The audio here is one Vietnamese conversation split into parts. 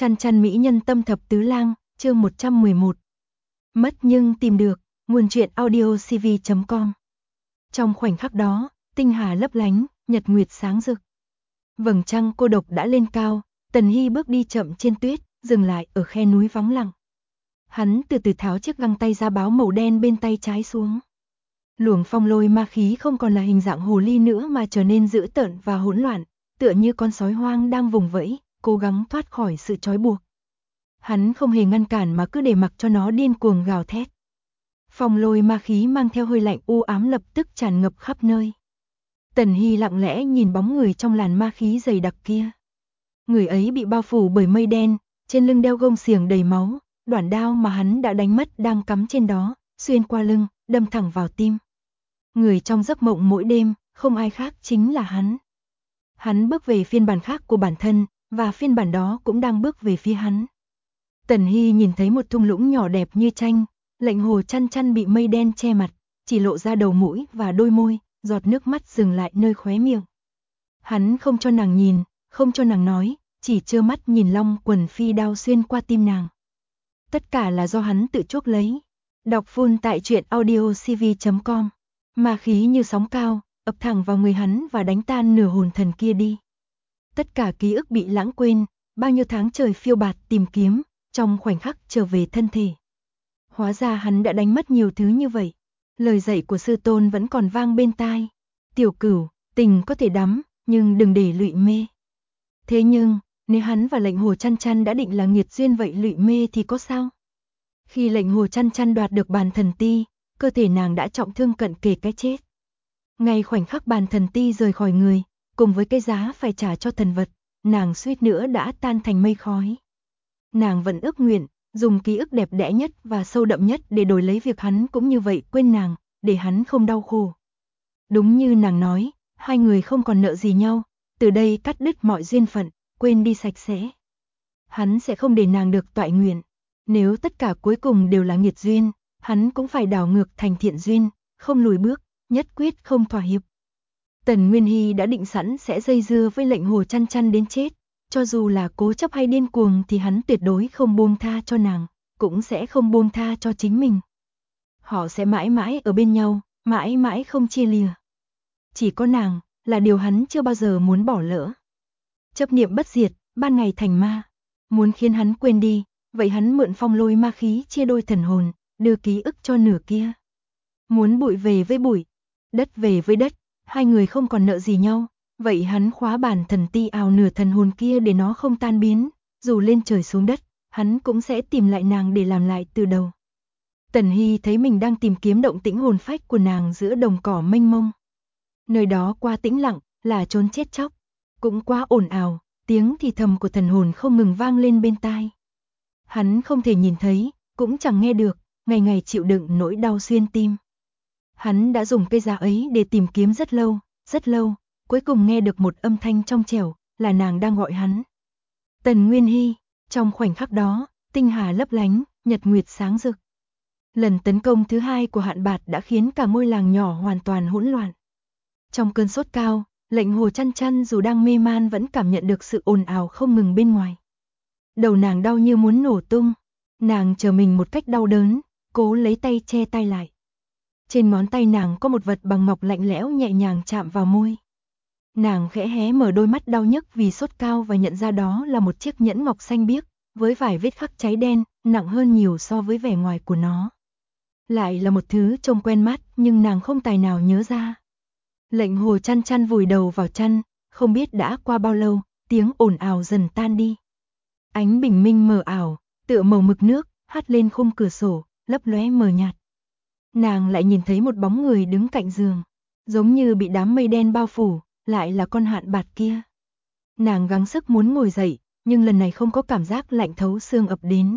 Chăn chăn mỹ nhân tâm thập tứ lang, chương 111. Mất nhưng tìm được, nguồn truyện audio cv.com. Trong khoảnh khắc đó, tinh hà lấp lánh, nhật nguyệt sáng rực. Vầng trăng cô độc đã lên cao, Tần Hy bước đi chậm trên tuyết, dừng lại ở khe núi vắng lặng. Hắn từ từ tháo chiếc găng tay da báo màu đen bên tay trái xuống. Luồng phong lôi ma khí không còn là hình dạng hồ ly nữa mà trở nên dữ tợn và hỗn loạn, tựa như con sói hoang đang vùng vẫy, cố gắng thoát khỏi sự trói buộc. Hắn không hề ngăn cản mà cứ để mặc cho nó điên cuồng gào thét. Phong lôi ma khí mang theo hơi lạnh u ám lập tức tràn ngập khắp nơi. Tần Hy lặng lẽ nhìn bóng người trong làn ma khí dày đặc kia. Người ấy bị bao phủ bởi mây đen, trên lưng đeo gông xiềng đầy máu, đoản đao mà hắn đã đánh mất đang cắm trên đó, xuyên qua lưng, đâm thẳng vào tim. Người trong giấc mộng mỗi đêm, không ai khác chính là hắn. Hắn bước về phiên bản khác của bản thân, và phiên bản đó cũng đang bước về phía hắn. Tần Hy nhìn thấy một thung lũng nhỏ đẹp như tranh, Lệnh Hồ chăn chăn bị mây đen che mặt, chỉ lộ ra đầu mũi và đôi môi, giọt nước mắt dừng lại nơi khóe miệng. Hắn không cho nàng nhìn, không cho nàng nói, chỉ trơ mắt nhìn long quần phi đao xuyên qua tim nàng. Tất cả là do hắn tự chuốc lấy. Đọc full tại truyện audio cv.com. Ma khí như sóng cao, ập thẳng vào người hắn và đánh tan nửa hồn thần kia đi. Tất cả ký ức bị lãng quên, bao nhiêu tháng trời phiêu bạt tìm kiếm, trong khoảnh khắc trở về thân thể. Hóa ra hắn đã đánh mất nhiều thứ như vậy. Lời dạy của sư tôn vẫn còn vang bên tai. Tiểu Cửu, tình có thể đắm, nhưng đừng để lụy mê. Thế nhưng, nếu hắn và Lệnh Hồ chăn chăn đã định là nghiệt duyên vậy lụy mê thì có sao? Khi Lệnh Hồ chăn chăn đoạt được bàn thần ti, cơ thể nàng đã trọng thương cận kề cái chết. Ngay khoảnh khắc bàn thần ti rời khỏi người, cùng với cái giá phải trả cho thần vật, nàng suýt nữa đã tan thành mây khói. Nàng vẫn ước nguyện, dùng ký ức đẹp đẽ nhất và sâu đậm nhất để đổi lấy việc hắn cũng như vậy quên nàng, để hắn không đau khổ. Đúng như nàng nói, hai người không còn nợ gì nhau, từ đây cắt đứt mọi duyên phận, quên đi sạch sẽ. Hắn sẽ không để nàng được toại nguyện. Nếu tất cả cuối cùng đều là nghiệt duyên, hắn cũng phải đảo ngược thành thiện duyên, không lùi bước, nhất quyết không thỏa hiệp. Tần Nguyên Hy đã định sẵn sẽ dây dưa với Lệnh Hồ chăn chăn đến chết, cho dù là cố chấp hay điên cuồng thì hắn tuyệt đối không buông tha cho nàng, cũng sẽ không buông tha cho chính mình. Họ sẽ mãi mãi ở bên nhau, mãi mãi không chia lìa. Chỉ có nàng là điều hắn chưa bao giờ muốn bỏ lỡ. Chấp niệm bất diệt, ban ngày thành ma, muốn khiến hắn quên đi, vậy hắn mượn phong lôi ma khí chia đôi thần hồn, đưa ký ức cho nửa kia. Muốn bụi về với bụi, đất về với đất, hai người không còn nợ gì nhau, vậy hắn khóa bản thần ti ào nửa thần hồn kia để nó không tan biến, dù lên trời xuống đất, hắn cũng sẽ tìm lại nàng để làm lại từ đầu. Tần Hy thấy mình đang tìm kiếm động tĩnh hồn phách của nàng giữa đồng cỏ mênh mông. Nơi đó qua tĩnh lặng, là trốn chết chóc, cũng quá ồn ào, tiếng thì thầm của thần hồn không ngừng vang lên bên tai. Hắn không thể nhìn thấy, cũng chẳng nghe được, ngày ngày chịu đựng nỗi đau xuyên tim. Hắn đã dùng cây giá ấy để tìm kiếm rất lâu, cuối cùng nghe được một âm thanh trong trẻo, là nàng đang gọi hắn. Tần Nguyên Hy, trong khoảnh khắc đó, tinh hà lấp lánh, nhật nguyệt sáng rực. Lần tấn công thứ hai của Hạn Bạt đã khiến cả ngôi làng nhỏ hoàn toàn hỗn loạn. Trong cơn sốt cao, Lệnh Hồ chăn chăn dù đang mê man vẫn cảm nhận được sự ồn ào không ngừng bên ngoài. Đầu nàng đau như muốn nổ tung, nàng chờ mình một cách đau đớn, cố lấy tay che tai lại. Trên ngón tay nàng có một vật bằng ngọc lạnh lẽo nhẹ nhàng chạm vào môi. Nàng khẽ hé mở đôi mắt đau nhức vì sốt cao và nhận ra đó là một chiếc nhẫn ngọc xanh biếc, với vài vết khắc cháy đen, nặng hơn nhiều so với vẻ ngoài của nó. Lại là một thứ trông quen mắt nhưng nàng không tài nào nhớ ra. Lệnh Hồ chăn chăn vùi đầu vào chăn, không biết đã qua bao lâu, tiếng ồn ào dần tan đi. Ánh bình minh mờ ảo, tựa màu mực nước, hắt lên khung cửa sổ, lấp lóe mờ nhạt. Nàng lại nhìn thấy một bóng người đứng cạnh giường, giống như bị đám mây đen bao phủ, lại là con Hạn Bạt kia. Nàng gắng sức muốn ngồi dậy, nhưng lần này không có cảm giác lạnh thấu xương ập đến.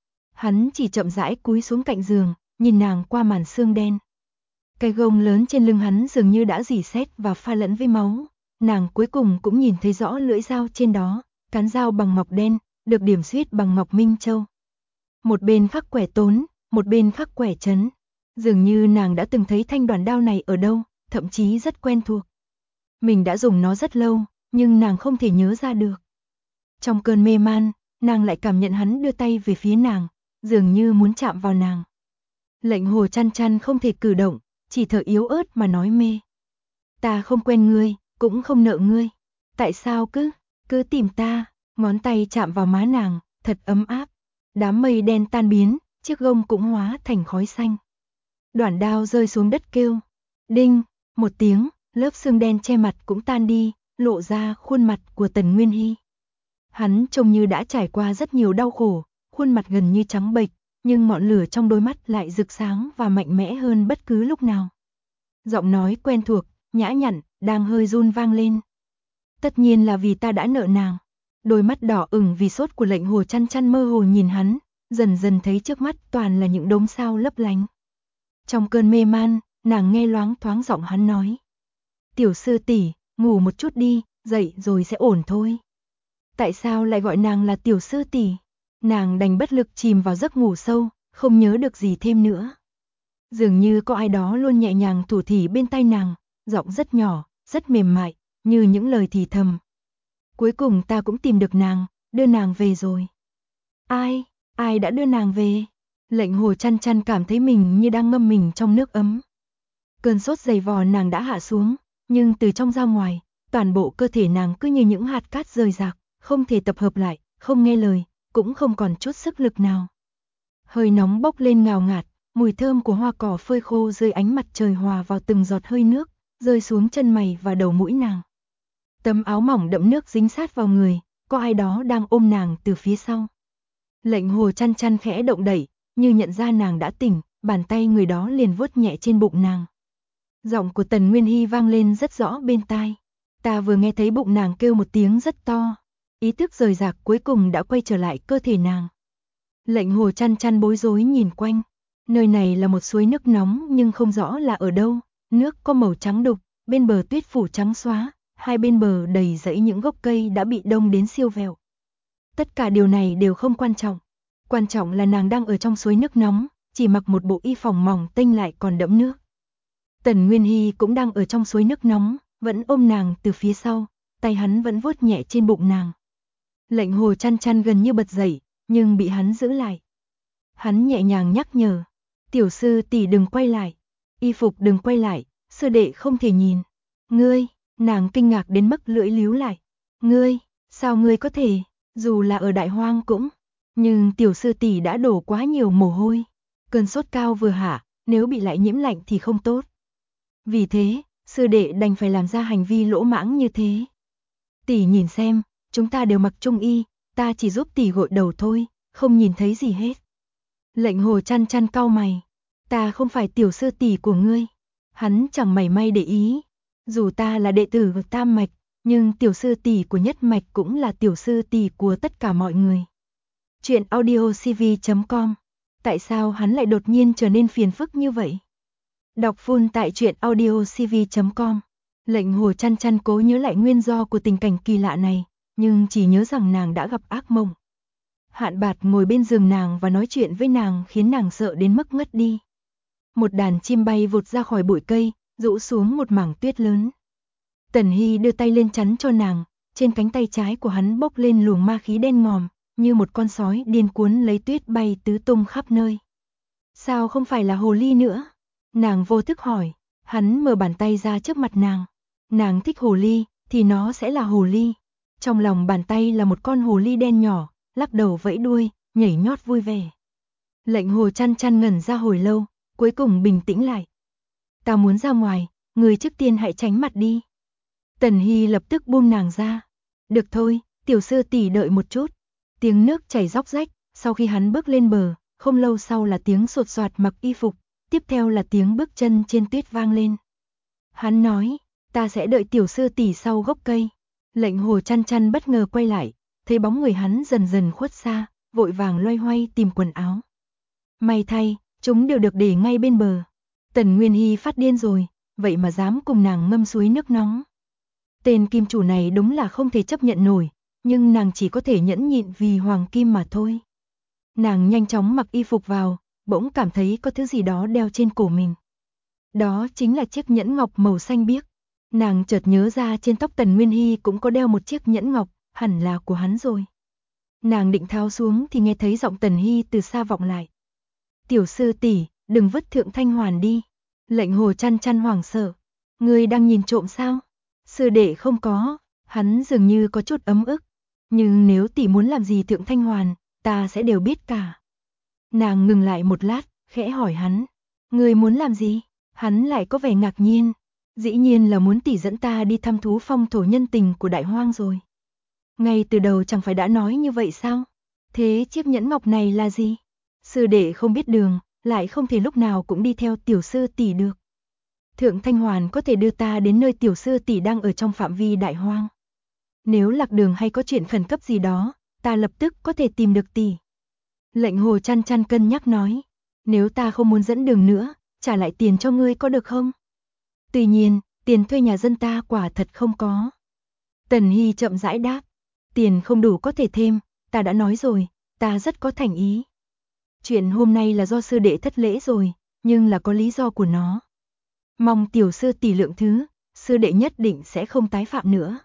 Hắn chỉ chậm rãi cúi xuống cạnh giường, nhìn nàng qua màn sương đen. Cái gông lớn trên lưng hắn dường như đã rỉ sét và pha lẫn với máu. Nàng cuối cùng cũng nhìn thấy rõ lưỡi dao trên đó, cán dao bằng ngọc đen, được điểm xuyết bằng ngọc minh châu. Một bên khắc quẻ Tốn, một bên khắc quẻ Trấn. Dường như nàng đã từng thấy thanh đoàn đao này ở đâu, thậm chí rất quen thuộc. Mình đã dùng nó rất lâu, nhưng nàng không thể nhớ ra được. Trong cơn mê man, nàng lại cảm nhận hắn đưa tay về phía nàng, dường như muốn chạm vào nàng. Lệnh Hồ Chăn Chăn không thể cử động, chỉ thở yếu ớt mà nói mê. Ta không quen ngươi, cũng không nợ ngươi. Tại sao cứ tìm ta? Ngón tay chạm vào má nàng, thật ấm áp. Đám mây đen tan biến, chiếc gông cũng hóa thành khói xanh. Đoản đao rơi xuống đất kêu. Đinh, một tiếng, lớp xương đen che mặt cũng tan đi, lộ ra khuôn mặt của Tần Nguyên Hy. Hắn trông như đã trải qua rất nhiều đau khổ, khuôn mặt gần như trắng bệch, nhưng ngọn lửa trong đôi mắt lại rực sáng và mạnh mẽ hơn bất cứ lúc nào. Giọng nói quen thuộc, nhã nhặn, đang hơi run vang lên. Tất nhiên là vì ta đã nợ nàng. Đôi mắt đỏ ửng vì sốt của Lệnh Hồ Chăn Chăn mơ hồ nhìn hắn, dần dần thấy trước mắt toàn là những đốm sao lấp lánh. Trong cơn mê man, nàng nghe loáng thoáng giọng hắn nói. Tiểu sư tỷ, ngủ một chút đi, dậy rồi sẽ ổn thôi. Tại sao lại gọi nàng là tiểu sư tỷ? Nàng đành bất lực chìm vào giấc ngủ sâu, không nhớ được gì thêm nữa. Dường như có ai đó luôn nhẹ nhàng thủ thỉ bên tai nàng, giọng rất nhỏ, rất mềm mại, như những lời thì thầm. Cuối cùng ta cũng tìm được nàng, đưa nàng về rồi. Ai đã đưa nàng về? Lệnh Hồ Chăn Chăn cảm thấy mình như đang ngâm mình trong nước ấm. Cơn sốt dày vò nàng đã hạ xuống, nhưng từ trong ra ngoài, toàn bộ cơ thể nàng cứ như những hạt cát rời rạc, không thể tập hợp lại, không nghe lời, cũng không còn chút sức lực nào. Hơi nóng bốc lên ngào ngạt, mùi thơm của hoa cỏ phơi khô dưới ánh mặt trời hòa vào từng giọt hơi nước, rơi xuống chân mày và đầu mũi nàng. Tấm áo mỏng đẫm nước dính sát vào người, có ai đó đang ôm nàng từ phía sau. Lệnh Hồ Chăn Chăn khẽ động đậy, như nhận ra nàng đã tỉnh, bàn tay người đó liền vuốt nhẹ trên bụng nàng. Giọng của Tần Nguyên Hy vang lên rất rõ bên tai. Ta vừa nghe thấy bụng nàng kêu một tiếng rất to. Ý thức rời rạc cuối cùng đã quay trở lại cơ thể nàng. Lệnh Hồ Chăn Chăn bối rối nhìn quanh. Nơi này là một suối nước nóng nhưng không rõ là ở đâu. Nước có màu trắng đục, bên bờ tuyết phủ trắng xóa, hai bên bờ đầy rẫy những gốc cây đã bị đông đến siêu vẹo. Tất cả điều này đều không quan trọng. Quan trọng là nàng đang ở trong suối nước nóng, chỉ mặc một bộ y phòng mỏng tênh lại còn đẫm nước. Tần Nguyên Hy cũng đang ở trong suối nước nóng, vẫn ôm nàng từ phía sau, tay hắn vẫn vuốt nhẹ trên bụng nàng. Lệnh Hồ Chăn Chăn gần như bật dậy, nhưng bị hắn giữ lại. Hắn nhẹ nhàng nhắc nhở, tiểu sư tỷ đừng quay lại, y phục đừng quay lại, sư đệ không thể nhìn. Ngươi, nàng kinh ngạc đến mức lưỡi líu lại. Ngươi, sao ngươi có thể, dù là ở đại hoang cũng. Nhưng tiểu sư tỷ đã đổ quá nhiều mồ hôi. Cơn sốt cao vừa hạ, nếu bị lại nhiễm lạnh thì không tốt. Vì thế, sư đệ đành phải làm ra hành vi lỗ mãng như thế. Tỷ nhìn xem, chúng ta đều mặc trung y, ta chỉ giúp tỷ gội đầu thôi, không nhìn thấy gì hết. Lệnh Hồ Chăn Chăn cau mày, ta không phải tiểu sư tỷ của ngươi. Hắn chẳng mảy may để ý, dù ta là đệ tử của Tam Mạch, nhưng tiểu sư tỷ của Nhất Mạch cũng là tiểu sư tỷ của tất cả mọi người. Chuyện audiocv.com. Tại sao hắn lại đột nhiên trở nên phiền phức như vậy? Đọc full tại truyện audiocv.com. Lệnh Hồ Chăn Chăn cố nhớ lại nguyên do của tình cảnh kỳ lạ này, nhưng chỉ nhớ rằng nàng đã gặp ác mộng. Hạn Bạt ngồi bên giường nàng và nói chuyện với nàng khiến nàng sợ đến mức ngất đi. Một đàn chim bay vụt ra khỏi bụi cây, rũ xuống một mảng tuyết lớn. Tần Hy đưa tay lên chắn cho nàng, trên cánh tay trái của hắn bốc lên luồng ma khí đen ngòm, như một con sói điên cuốn lấy tuyết bay tứ tung khắp nơi. Sao không phải là hồ ly nữa? Nàng vô thức hỏi, hắn mở bàn tay ra trước mặt nàng. Nàng thích hồ ly, thì nó sẽ là hồ ly. Trong lòng bàn tay là một con hồ ly đen nhỏ, lắc đầu vẫy đuôi, nhảy nhót vui vẻ. Lệnh Hồ Chăn Chăn ngẩn ra hồi lâu, cuối cùng bình tĩnh lại. Ta muốn ra ngoài, người trước tiên hãy tránh mặt đi. Tần Hy lập tức buông nàng ra. Được thôi, tiểu sư tỷ đợi một chút. Tiếng nước chảy róc rách, sau khi hắn bước lên bờ, không lâu sau là tiếng sột soạt mặc y phục, tiếp theo là tiếng bước chân trên tuyết vang lên. Hắn nói, ta sẽ đợi tiểu sư tỷ sau gốc cây. Lệnh Hồ Chăn Chăn bất ngờ quay lại, thấy bóng người hắn dần dần khuất xa, vội vàng loay hoay tìm quần áo. May thay, chúng đều được để ngay bên bờ. Tần Nguyên Hy phát điên rồi, vậy mà dám cùng nàng ngâm suối nước nóng. Tên kim chủ này đúng là không thể chấp nhận nổi, nhưng nàng chỉ có thể nhẫn nhịn vì hoàng kim mà thôi. Nàng nhanh chóng mặc y phục vào, bỗng cảm thấy có thứ gì đó đeo trên cổ mình. Đó chính là chiếc nhẫn ngọc màu xanh biếc. Nàng chợt nhớ ra trên tóc Tần Nguyên Hy cũng có đeo một chiếc nhẫn ngọc, hẳn là của hắn rồi. Nàng định tháo xuống thì nghe thấy giọng Tần Hy từ xa vọng lại. Tiểu sư tỷ, đừng vứt Thượng Thanh Hoàn đi. Lệnh Hồ chăn chăn hoảng sợ. Ngươi đang nhìn trộm sao? Sư đệ không có, hắn dường như có chút ấm ức. Nhưng nếu tỷ muốn làm gì Thượng Thanh Hoàn, ta sẽ đều biết cả. Nàng ngừng lại một lát, khẽ hỏi hắn. Ngươi muốn làm gì? Hắn lại có vẻ ngạc nhiên. Dĩ nhiên là muốn tỷ dẫn ta đi thăm thú phong thổ nhân tình của Đại Hoang rồi. Ngay từ đầu chẳng phải đã nói như vậy sao? Thế chiếc nhẫn ngọc này là gì? Sư đệ không biết đường, lại không thể lúc nào cũng đi theo tiểu sư tỷ được. Thượng Thanh Hoàn có thể đưa ta đến nơi tiểu sư tỷ đang ở trong phạm vi Đại Hoang. Nếu lạc đường hay có chuyện khẩn cấp gì đó, ta lập tức có thể tìm được tỷ. Lệnh Hồ chăn chăn cân nhắc nói, nếu ta không muốn dẫn đường nữa, trả lại tiền cho ngươi có được không? Tuy nhiên, tiền thuê nhà dân ta quả thật không có. Tần Hy chậm rãi đáp, tiền không đủ có thể thêm, ta đã nói rồi, ta rất có thành ý. Chuyện hôm nay là do sư đệ thất lễ rồi, nhưng là có lý do của nó. Mong tiểu sư tỷ lượng thứ, sư đệ nhất định sẽ không tái phạm nữa.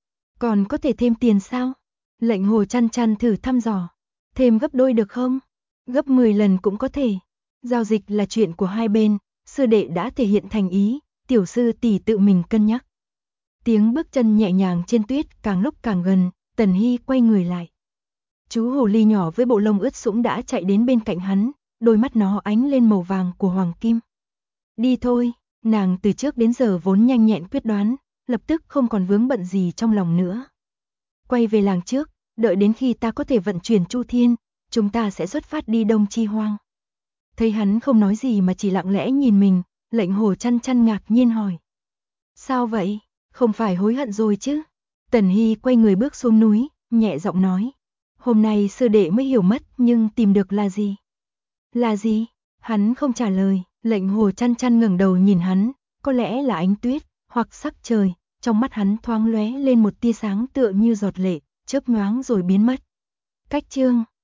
Còn có thể thêm tiền sao? Lệnh Hồ chăn chăn thử thăm dò. Thêm gấp đôi được không? Gấp 10 lần cũng có thể. Giao dịch là chuyện của hai bên, sư đệ đã thể hiện thành ý, tiểu sư tỷ tự mình cân nhắc. Tiếng bước chân nhẹ nhàng trên tuyết càng lúc càng gần, Tần Hy quay người lại. Chú hồ ly nhỏ với bộ lông ướt sũng đã chạy đến bên cạnh hắn, đôi mắt nó ánh lên màu vàng của hoàng kim. Đi thôi, nàng từ trước đến giờ vốn nhanh nhẹn quyết đoán, lập tức không còn vướng bận gì trong lòng nữa. Quay về làng trước, đợi đến khi ta có thể vận chuyển Chu Thiên, chúng ta sẽ xuất phát đi Đông Chi Hoang. Thấy hắn không nói gì mà chỉ lặng lẽ nhìn mình, Lệnh Hồ chăn chăn ngạc nhiên hỏi. Sao vậy? Không phải hối hận rồi chứ? Tần Hy quay người bước xuống núi, nhẹ giọng nói. Hôm nay sư đệ mới hiểu mất nhưng tìm được là gì? Là gì? Hắn không trả lời, Lệnh Hồ chăn chăn ngẩng đầu nhìn hắn, có lẽ là ánh tuyết, hoặc sắc trời, trong mắt hắn thoáng lóe lên một tia sáng tựa như giọt lệ, chớp nhoáng rồi biến mất. Cách chương